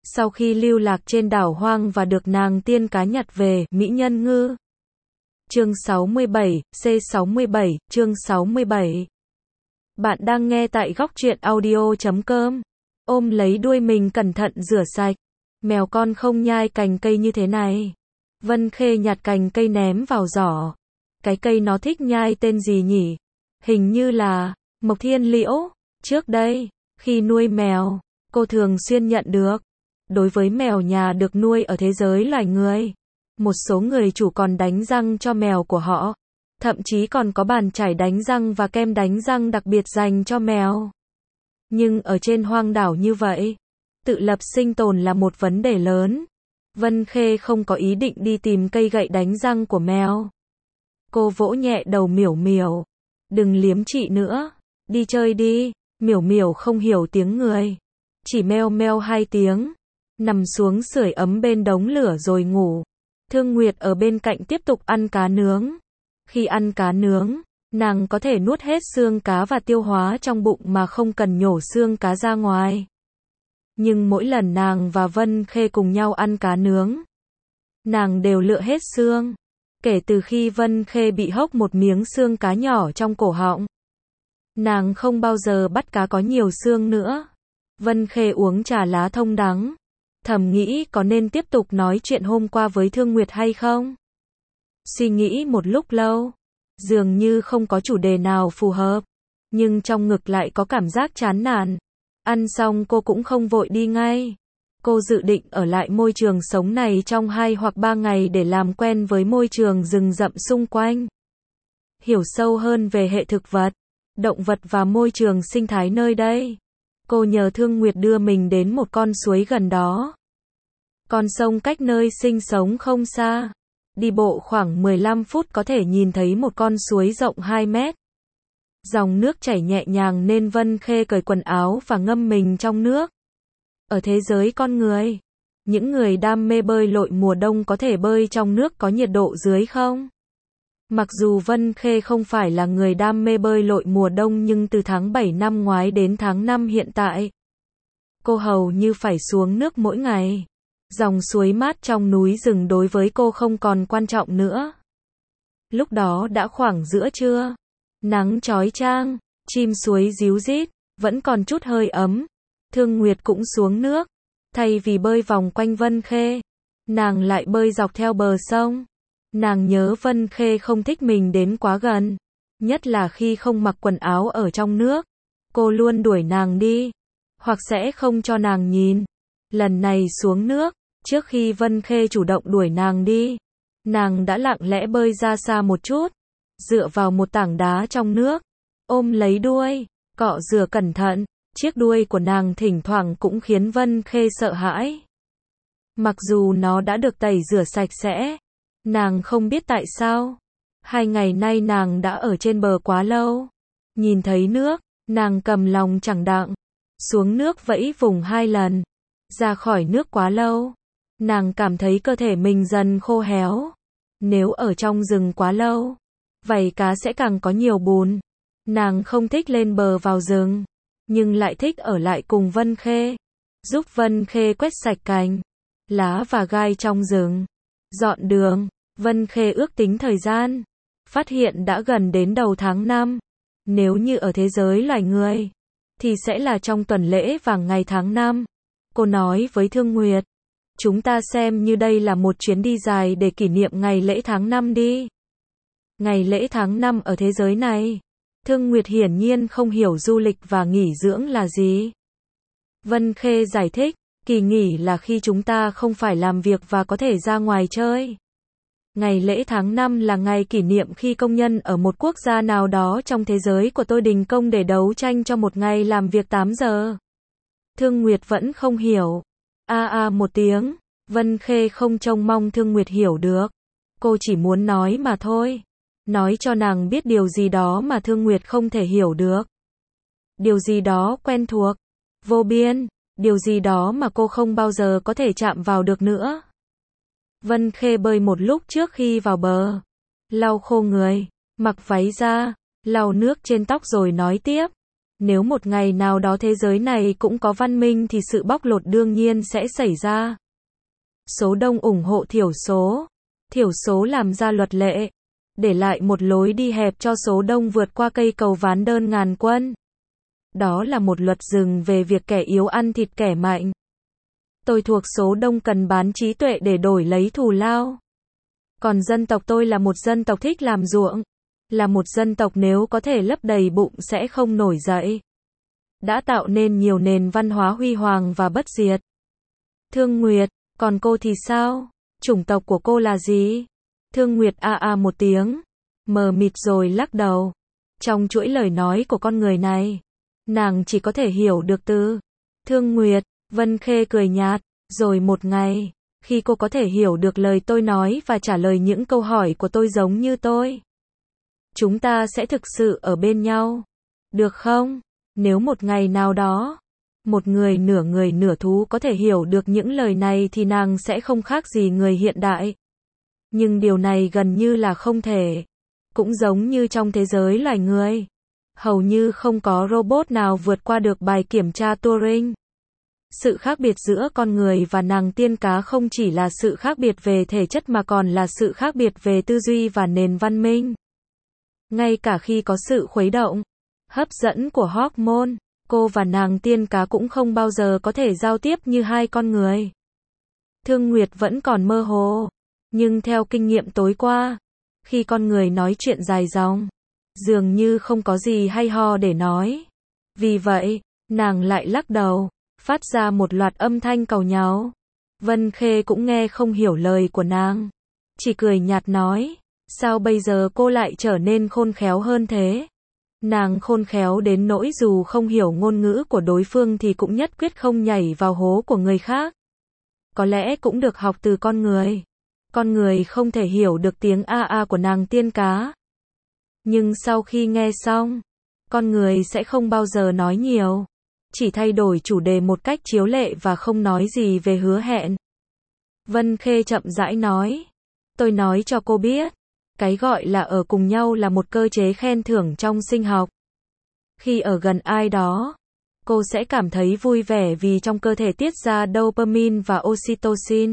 Sau khi lưu lạc trên đảo hoang và được nàng tiên cá nhặt về, mỹ nhân ngư. Chương 67, C67, chương 67. Bạn đang nghe tại góc truyện audio.com. Ôm lấy đuôi mình cẩn thận rửa sạch. Mèo con không nhai cành cây như thế này. Vân Khê nhặt cành cây ném vào giỏ. Cái cây nó thích nhai tên gì nhỉ? Hình như là Mộc Thiên Liễu. Trước đây, khi nuôi mèo, cô thường xuyên nhận được. Đối với mèo nhà được nuôi ở thế giới loài người, một số người chủ còn đánh răng cho mèo của họ. Thậm chí còn có bàn chải đánh răng và kem đánh răng đặc biệt dành cho mèo. Nhưng ở trên hoang đảo như vậy, tự lập sinh tồn là một vấn đề lớn. Vân Khê không có ý định đi tìm cây gậy đánh răng của mèo. Cô vỗ nhẹ đầu Miểu Miểu. Đừng liếm chị nữa. Đi chơi đi. Miểu Miểu không hiểu tiếng người. Chỉ meo meo 2 tiếng. Nằm xuống sưởi ấm bên đống lửa rồi ngủ. Thương Nguyệt ở bên cạnh tiếp tục ăn cá nướng. Khi ăn cá nướng, nàng có thể nuốt hết xương cá và tiêu hóa trong bụng mà không cần nhổ xương cá ra ngoài. Nhưng mỗi lần nàng và Vân Khê cùng nhau ăn cá nướng, nàng đều lựa hết xương. Kể từ khi Vân Khê bị hốc một miếng xương cá nhỏ trong cổ họng, nàng không bao giờ bắt cá có nhiều xương nữa. Vân Khê uống trà lá thông đắng, thầm nghĩ có nên tiếp tục nói chuyện hôm qua với Thương Nguyệt hay không. Suy nghĩ một lúc lâu, dường như không có chủ đề nào phù hợp, nhưng trong ngực lại có cảm giác chán nản. Ăn xong cô cũng không vội đi ngay. Cô dự định ở lại môi trường sống này trong 2 hoặc 3 ngày để làm quen với môi trường rừng rậm xung quanh. Hiểu sâu hơn về hệ thực vật, động vật và môi trường sinh thái nơi đây. Cô nhờ Thương Nguyệt đưa mình đến một con suối gần đó. Con sông cách nơi sinh sống không xa. Đi bộ khoảng 15 phút có thể nhìn thấy một con suối rộng 2 mét. Dòng nước chảy nhẹ nhàng nên Vân Khê cởi quần áo và ngâm mình trong nước. Ở thế giới con người, những người đam mê bơi lội mùa đông có thể bơi trong nước có nhiệt độ dưới không? Mặc dù Vân Khê không phải là người đam mê bơi lội mùa đông nhưng từ tháng 7 năm ngoái đến tháng 5 hiện tại, cô hầu như phải xuống nước mỗi ngày. Dòng suối mát trong núi rừng đối với cô không còn quan trọng nữa. Lúc đó đã khoảng giữa trưa. Nắng chói chang, chim suối ríu rít, vẫn còn chút hơi ấm. Thương Nguyệt cũng xuống nước. Thay vì bơi vòng quanh Vân Khê, nàng lại bơi dọc theo bờ sông. Nàng nhớ Vân Khê không thích mình đến quá gần. Nhất là khi không mặc quần áo ở trong nước. Cô luôn đuổi nàng đi. Hoặc sẽ không cho nàng nhìn. Lần này xuống nước, trước khi Vân Khê chủ động đuổi nàng đi, nàng đã lặng lẽ bơi ra xa một chút, dựa vào một tảng đá trong nước, ôm lấy đuôi, cọ rửa cẩn thận. Chiếc đuôi của nàng thỉnh thoảng cũng khiến Vân Khê sợ hãi. Mặc dù nó đã được tẩy rửa sạch sẽ, nàng không biết tại sao. 2 ngày nay nàng đã ở trên bờ quá lâu. Nhìn thấy nước, nàng cầm lòng chẳng đặng. Xuống nước vẫy vùng 2 lần. Ra khỏi nước quá lâu, nàng cảm thấy cơ thể mình dần khô héo. Nếu ở trong rừng quá lâu, vảy cá sẽ càng có nhiều bùn. Nàng không thích lên bờ vào rừng, nhưng lại thích ở lại cùng Vân Khê, giúp Vân Khê quét sạch cành, lá và gai trong rừng, dọn đường. Vân Khê ước tính thời gian, phát hiện đã gần đến đầu tháng 5. Nếu như ở thế giới loài người, thì sẽ là trong tuần lễ vàng ngày tháng 5. Cô nói với Thương Nguyệt, chúng ta xem như đây là một chuyến đi dài để kỷ niệm ngày lễ tháng 5 đi. Ngày lễ tháng 5 ở thế giới này. Thương Nguyệt hiển nhiên không hiểu du lịch và nghỉ dưỡng là gì. Vân Khê giải thích, kỳ nghỉ là khi chúng ta không phải làm việc và có thể ra ngoài chơi. Ngày lễ tháng 5 là ngày kỷ niệm khi công nhân ở một quốc gia nào đó trong thế giới của tôi đình công để đấu tranh cho một ngày làm việc 8 giờ. Thương Nguyệt vẫn không hiểu. Một tiếng. Vân Khê không trông mong Thương Nguyệt hiểu được. Cô chỉ muốn nói mà thôi. Nói cho nàng biết điều gì đó mà Thương Nguyệt không thể hiểu được. Điều gì đó quen thuộc, vô biên, điều gì đó mà cô không bao giờ có thể chạm vào được nữa. Vân Khê bơi một lúc trước khi vào bờ. Lau khô người, mặc váy ra, lau nước trên tóc rồi nói tiếp. Nếu một ngày nào đó thế giới này cũng có văn minh thì sự bóc lột đương nhiên sẽ xảy ra. Số đông ủng hộ thiểu số làm ra luật lệ, để lại một lối đi hẹp cho số đông vượt qua cây cầu ván đơn ngàn quân. Đó là một luật rừng về việc kẻ yếu ăn thịt kẻ mạnh. Tôi thuộc số đông cần bán trí tuệ để đổi lấy thù lao. Còn dân tộc tôi là một dân tộc thích làm ruộng. Là một dân tộc nếu có thể lấp đầy bụng sẽ không nổi dậy. Đã tạo nên nhiều nền văn hóa huy hoàng và bất diệt. Thương Nguyệt, còn cô thì sao? Chủng tộc của cô là gì? Thương Nguyệt một tiếng, mờ mịt rồi lắc đầu. Trong chuỗi lời nói của con người này, nàng chỉ có thể hiểu được từ Thương Nguyệt. Vân Khê cười nhạt, rồi một ngày, khi cô có thể hiểu được lời tôi nói và trả lời những câu hỏi của tôi giống như tôi, chúng ta sẽ thực sự ở bên nhau, được không? Nếu một ngày nào đó, một người nửa thú có thể hiểu được những lời này thì nàng sẽ không khác gì người hiện đại. Nhưng điều này gần như là không thể. Cũng giống như trong thế giới loài người, hầu như không có robot nào vượt qua được bài kiểm tra Turing. Sự khác biệt giữa con người và nàng tiên cá không chỉ là sự khác biệt về thể chất mà còn là sự khác biệt về tư duy và nền văn minh. Ngay cả khi có sự khuấy động, hấp dẫn của hormone, cô và nàng tiên cá cũng không bao giờ có thể giao tiếp như hai con người. Thương Nguyệt vẫn còn mơ hồ, nhưng theo kinh nghiệm tối qua, khi con người nói chuyện dài dòng, dường như không có gì hay ho để nói. Vì vậy, nàng lại lắc đầu, phát ra một loạt âm thanh càu nhàu. Vân Khê cũng nghe không hiểu lời của nàng, chỉ cười nhạt nói, sao bây giờ cô lại trở nên khôn khéo hơn thế? Nàng khôn khéo đến nỗi dù không hiểu ngôn ngữ của đối phương thì cũng nhất quyết không nhảy vào hố của người khác. Có lẽ cũng được học từ con người. Con người không thể hiểu được tiếng của nàng tiên cá. Nhưng sau khi nghe xong, con người sẽ không bao giờ nói nhiều, chỉ thay đổi chủ đề một cách chiếu lệ và không nói gì về hứa hẹn. Vân Khê chậm rãi nói, tôi nói cho cô biết, cái gọi là ở cùng nhau là một cơ chế khen thưởng trong sinh học. Khi ở gần ai đó, cô sẽ cảm thấy vui vẻ vì trong cơ thể tiết ra dopamine và oxytocin.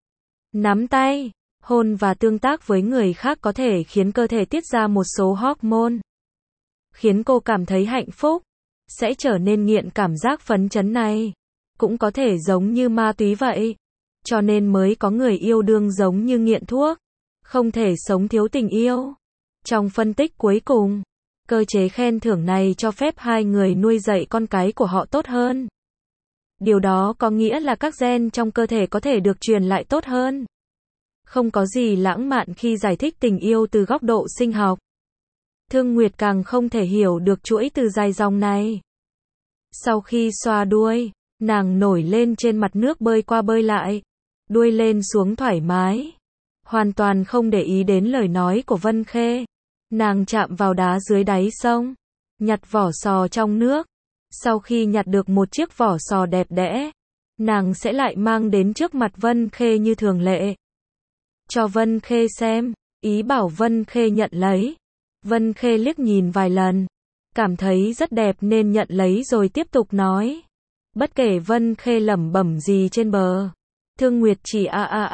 Nắm tay, hôn và tương tác với người khác có thể khiến cơ thể tiết ra một số hormone, khiến cô cảm thấy hạnh phúc, sẽ trở nên nghiện cảm giác phấn chấn này. Cũng có thể giống như ma túy vậy. Cho nên mới có người yêu đương giống như nghiện thuốc, không thể sống thiếu tình yêu. Trong phân tích cuối cùng, cơ chế khen thưởng này cho phép hai người nuôi dạy con cái của họ tốt hơn. Điều đó có nghĩa là các gen trong cơ thể có thể được truyền lại tốt hơn. Không có gì lãng mạn khi giải thích tình yêu từ góc độ sinh học. Thương Nguyệt càng không thể hiểu được chuỗi từ dài dòng này. Sau khi xoa đuôi, nàng nổi lên trên mặt nước bơi qua bơi lại, đuôi lên xuống thoải mái, hoàn toàn không để ý đến lời nói của Vân Khê. Nàng chạm vào đá dưới đáy sông, nhặt vỏ sò trong nước. Sau khi nhặt được một chiếc vỏ sò đẹp đẽ, nàng sẽ lại mang đến trước mặt Vân Khê như thường lệ. Cho Vân Khê xem, ý bảo Vân Khê nhận lấy. Vân Khê liếc nhìn vài lần, cảm thấy rất đẹp nên nhận lấy rồi tiếp tục nói. Bất kể Vân Khê lẩm bẩm gì trên bờ, Thương Nguyệt chỉ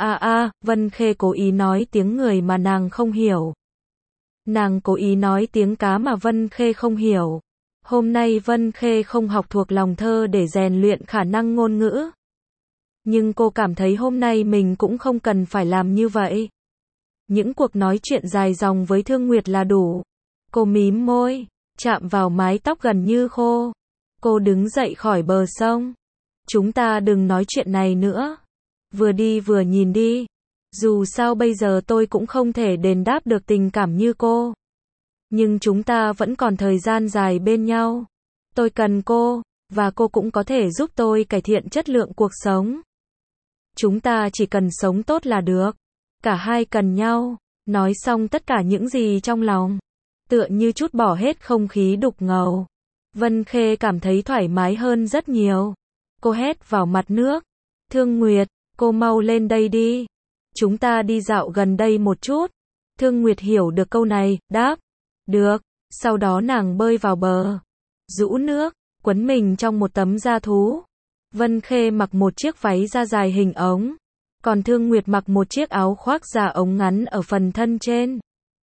Vân Khê cố ý nói tiếng người mà nàng không hiểu. Nàng cố ý nói tiếng cá mà Vân Khê không hiểu. Hôm nay Vân Khê không học thuộc lòng thơ để rèn luyện khả năng ngôn ngữ. Nhưng cô cảm thấy hôm nay mình cũng không cần phải làm như vậy. Những cuộc nói chuyện dài dòng với Thương Nguyệt là đủ. Cô mím môi, chạm vào mái tóc gần như khô. Cô đứng dậy khỏi bờ sông. Chúng ta đừng nói chuyện này nữa. Vừa đi vừa nhìn đi. Dù sao bây giờ tôi cũng không thể đền đáp được tình cảm như cô. Nhưng chúng ta vẫn còn thời gian dài bên nhau. Tôi cần cô, và cô cũng có thể giúp tôi cải thiện chất lượng cuộc sống. Chúng ta chỉ cần sống tốt là được. Cả hai cần nhau. Nói xong tất cả những gì trong lòng, tựa như trút bỏ hết không khí đục ngầu. Vân Khê cảm thấy thoải mái hơn rất nhiều. Cô hét vào mặt nước. Thương Nguyệt, cô mau lên đây đi. Chúng ta đi dạo gần đây một chút. Thương Nguyệt hiểu được câu này, đáp. Được. Sau đó nàng bơi vào bờ. rũ nước, quấn mình trong một tấm da thú. Vân Khê mặc một chiếc váy da dài hình ống, còn Thương Nguyệt mặc một chiếc áo khoác da ống ngắn ở phần thân trên.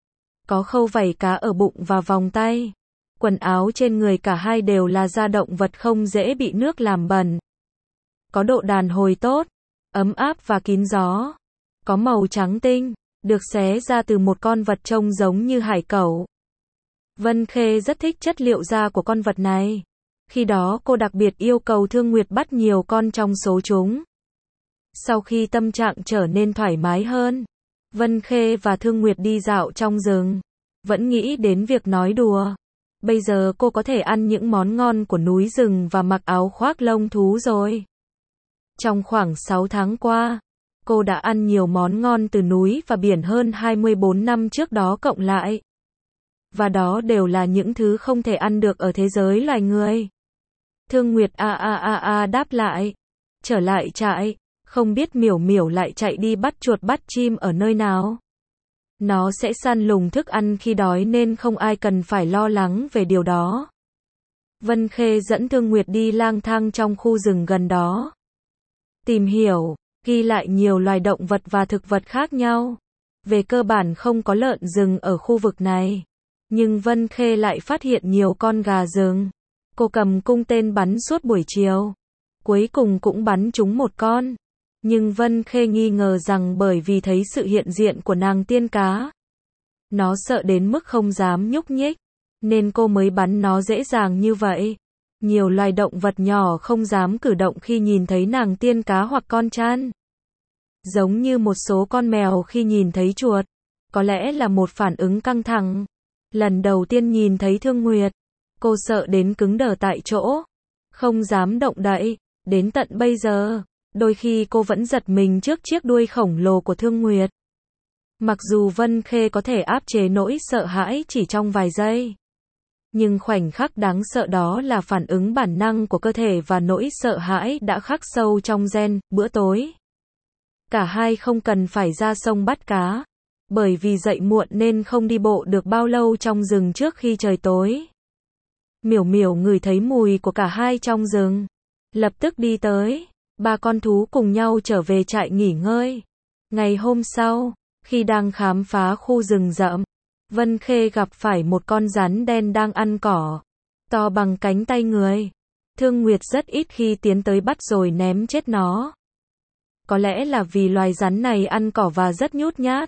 Có khâu vảy cá ở bụng và vòng tay. Quần áo trên người cả hai đều là da động vật không dễ bị nước làm bẩn. Có độ đàn hồi tốt, ấm áp và kín gió. Có màu trắng tinh, được xé ra từ một con vật trông giống như hải cẩu. Vân Khê rất thích chất liệu da của con vật này. Khi đó cô đặc biệt yêu cầu Thương Nguyệt bắt nhiều con trong số chúng. Sau khi tâm trạng trở nên thoải mái hơn, Vân Khê và Thương Nguyệt đi dạo trong rừng. Vẫn nghĩ đến việc nói đùa. Bây giờ cô có thể ăn những món ngon của núi rừng và mặc áo khoác lông thú rồi. Trong khoảng 6 tháng qua, cô đã ăn nhiều món ngon từ núi và biển hơn 24 năm trước đó cộng lại. Và đó đều là những thứ không thể ăn được ở thế giới loài người. Thương Nguyệt đáp lại. Trở lại trại, không biết Miểu Miểu lại chạy đi bắt chuột bắt chim ở nơi nào. Nó sẽ săn lùng thức ăn khi đói nên không ai cần phải lo lắng về điều đó. Vân Khê dẫn Thương Nguyệt đi lang thang trong khu rừng gần đó. Tìm hiểu, ghi lại nhiều loài động vật và thực vật khác nhau. Về cơ bản không có lợn rừng ở khu vực này. Nhưng Vân Khê lại phát hiện nhiều con gà rừng. Cô cầm cung tên bắn suốt buổi chiều. Cuối cùng cũng bắn trúng một con. Nhưng Vân Khê nghi ngờ rằng bởi vì thấy sự hiện diện của nàng tiên cá, nó sợ đến mức không dám nhúc nhích, nên cô mới bắn nó dễ dàng như vậy. Nhiều loài động vật nhỏ không dám cử động khi nhìn thấy nàng tiên cá hoặc con trăn. Giống như một số con mèo khi nhìn thấy chuột. Có lẽ là một phản ứng căng thẳng. Lần đầu tiên nhìn thấy Thương Nguyệt, cô sợ đến cứng đờ tại chỗ, không dám động đậy. Đến tận bây giờ, đôi khi cô vẫn giật mình trước chiếc đuôi khổng lồ của Thương Nguyệt. Mặc dù Vân Khê có thể áp chế nỗi sợ hãi chỉ trong vài giây, nhưng khoảnh khắc đáng sợ đó là phản ứng bản năng của cơ thể và nỗi sợ hãi đã khắc sâu trong gen. Bữa tối, cả hai không cần phải ra sông bắt cá, bởi vì dậy muộn nên không đi bộ được bao lâu trong rừng trước khi trời tối. Miểu Miểu ngửi thấy mùi của cả hai trong rừng, lập tức đi tới. Ba con thú cùng nhau trở về trại nghỉ ngơi. Ngày hôm sau, khi đang khám phá khu rừng rậm, Vân Khê gặp phải một con rắn đen đang ăn cỏ, to bằng cánh tay người. Thương Nguyệt rất ít khi tiến tới bắt rồi ném chết nó. Có lẽ là vì loài rắn này ăn cỏ và rất nhút nhát.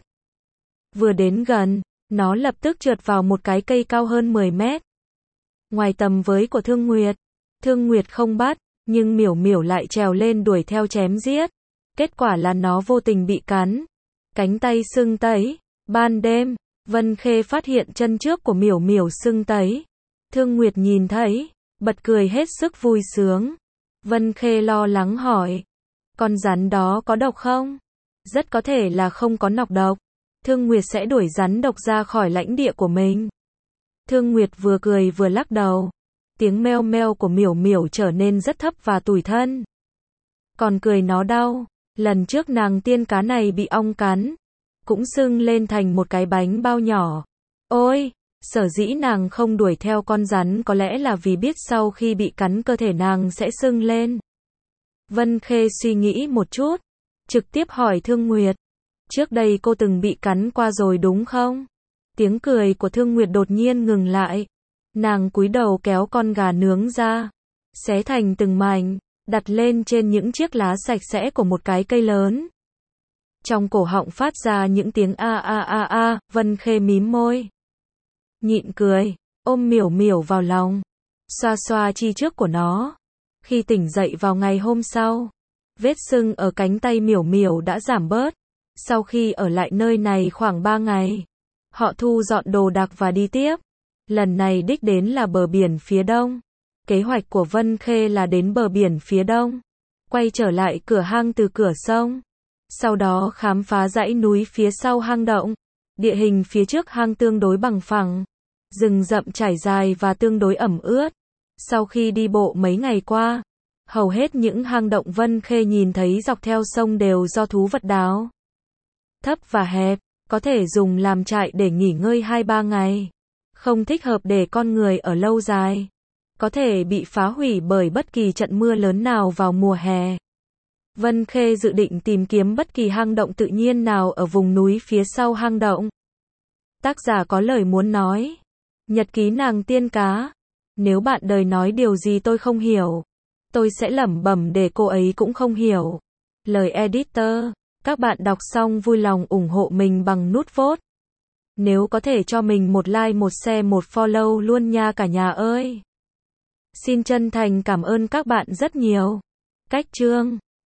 Vừa đến gần, nó lập tức trượt vào một cái cây cao hơn 10 mét. Ngoài tầm với của Thương Nguyệt không bắt, nhưng Miểu Miểu lại trèo lên đuổi theo chém giết. Kết quả là nó vô tình bị cắn. Cánh tay sưng tấy. Ban đêm, Vân Khê phát hiện chân trước của Miểu Miểu sưng tấy. Thương Nguyệt nhìn thấy, bật cười hết sức vui sướng. Vân Khê lo lắng hỏi, con rắn đó có độc không? Rất có thể là không có nọc độc. Thương Nguyệt sẽ đuổi rắn độc ra khỏi lãnh địa của mình. Thương Nguyệt vừa cười vừa lắc đầu. Tiếng meo meo của Miểu Miểu trở nên rất thấp và tủi thân. Còn cười nó đau. Lần trước nàng tiên cá này bị ong cắn, cũng sưng lên thành một cái bánh bao nhỏ. Ôi, sở dĩ nàng không đuổi theo con rắn có lẽ là vì biết sau khi bị cắn cơ thể nàng sẽ sưng lên. Vân Khê suy nghĩ một chút, trực tiếp hỏi Thương Nguyệt. Trước đây cô từng bị cắn qua rồi đúng không? Tiếng cười của Thương Nguyệt đột nhiên ngừng lại. Nàng cúi đầu kéo con gà nướng ra, xé thành từng mảnh, đặt lên trên những chiếc lá sạch sẽ của một cái cây lớn. Trong cổ họng phát ra những tiếng a. Vân Khê mím môi, nhịn cười, ôm Miểu Miểu vào lòng, xoa xoa chi trước của nó. Khi tỉnh dậy vào ngày hôm sau, vết sưng ở cánh tay Miểu Miểu đã giảm bớt. Sau khi ở lại nơi này khoảng 3 ngày, họ thu dọn đồ đạc và đi tiếp. Lần này đích đến là bờ biển phía đông. Kế hoạch của Vân Khê là đến bờ biển phía đông, quay trở lại cửa hang từ cửa sông. Sau đó khám phá dãy núi phía sau hang động. Địa hình phía trước hang tương đối bằng phẳng, rừng rậm trải dài và tương đối ẩm ướt. Sau khi đi bộ mấy ngày qua, hầu hết những hang động Vân Khê nhìn thấy dọc theo sông đều do thú vật đào. Thấp và hẹp, có thể dùng làm trại để nghỉ ngơi 2-3 ngày. Không thích hợp để con người ở lâu dài. có thể bị phá hủy bởi bất kỳ trận mưa lớn nào vào mùa hè. Vân Khê dự định tìm kiếm bất kỳ hang động tự nhiên nào ở vùng núi phía sau hang động. Tác giả có lời muốn nói. Nhật ký nàng tiên cá. Nếu bạn đời nói điều gì tôi không hiểu, tôi sẽ lẩm bẩm để cô ấy cũng không hiểu. Lời editor. Các bạn đọc xong vui lòng ủng hộ mình bằng nút vote. Nếu có thể cho mình một like, một share, một follow luôn nha cả nhà ơi. Xin chân thành cảm ơn các bạn rất nhiều. Cách chương